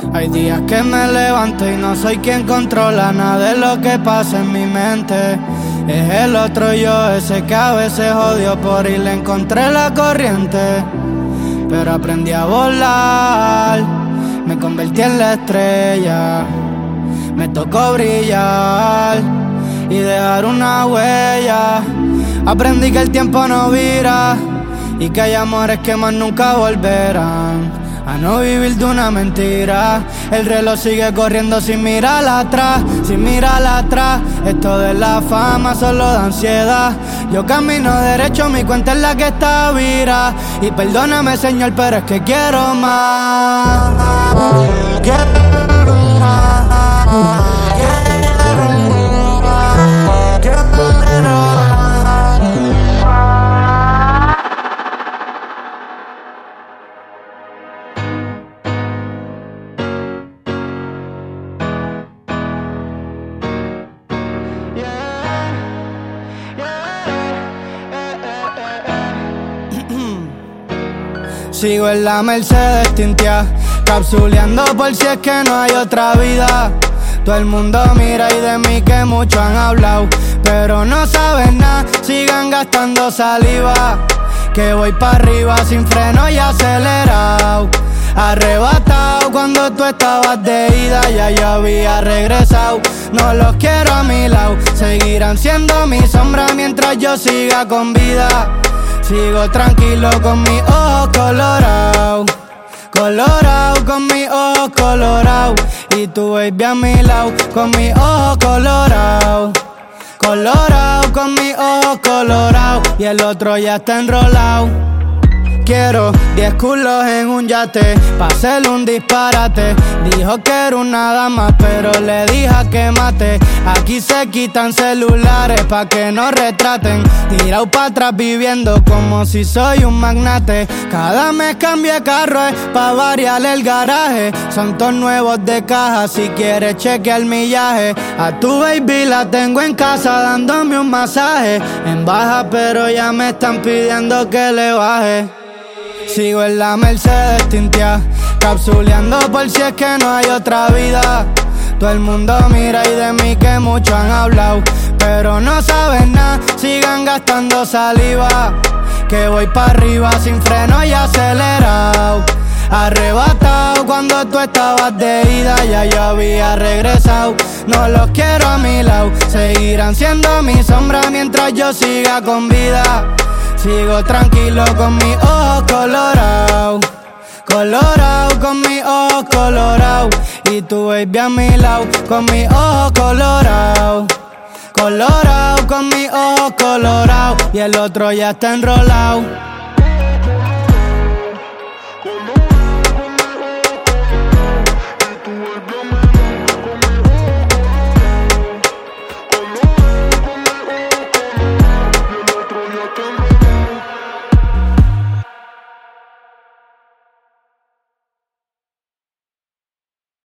Hay días que me levanto y no soy quien controla nada de lo que pasa en mi mente. Es el otro yo, ese que a veces odio por ir le encontré la corriente. Pero aprendí a volar, me convertí en la estrella. Me tocó brillar y dejar una huella. Aprendí que el tiempo no vira y que hay amores que más nunca volverán a no vivir de una mentira. El reloj sigue corriendo sin mirar atrás, sin mirar atrás. Esto de la fama solo da ansiedad. Yo camino derecho, mi cuenta es la que está vira. Y perdóname, señor, pero es que quiero más. Quiero más. Sigo en la Mercedes tintia, capsuleando por si es que no hay otra vida. Todo el mundo mira y de mí que mucho han hablado, pero no saben nada, sigan gastando saliva. Que voy pa' arriba sin freno y acelerado. Arrebatado cuando tú estabas de ida, ya yo había regresado. No los quiero a mi lado, seguirán siendo mi sombra mientras yo siga con vida. Sigo tranquilo con mis ojos colorados, colorado con mis ojos colorados. Y tu baby a mi lado con mis ojos colorados, colorado con mis ojos colorados. Y el otro ya está enrolado. Quiero 10 culos en un yate pa' hacerle un disparate. Dijo que era una dama, pero le dije que mate. Aquí se quitan celulares pa' que no retraten. Tirado pa' atrás viviendo como si soy un magnate. Cada mes cambie carro pa' variar el garaje. Son todos nuevos de caja, si quieres chequear el millaje. A tu baby la tengo en casa dándome un masaje. En baja pero ya me están pidiendo que le baje. Sigo en la Mercedes tintia, capsuleando por si es que no hay otra vida. Todo el mundo mira y de mí que mucho han hablado, pero no saben nada, sigan gastando saliva. Que voy pa' arriba sin freno y acelerado. Arrebatado cuando tú estabas de ida, ya yo había regresado. No los quiero a mi lado, seguirán siendo mi sombra mientras yo siga con vida. Sigo tranquilo con mis ojos colorados, colorado con mis ojos colorados. Y tu baby a mi lado con mis ojos colorados, colorado con mis ojos colorados. Y el otro ya está enrolado.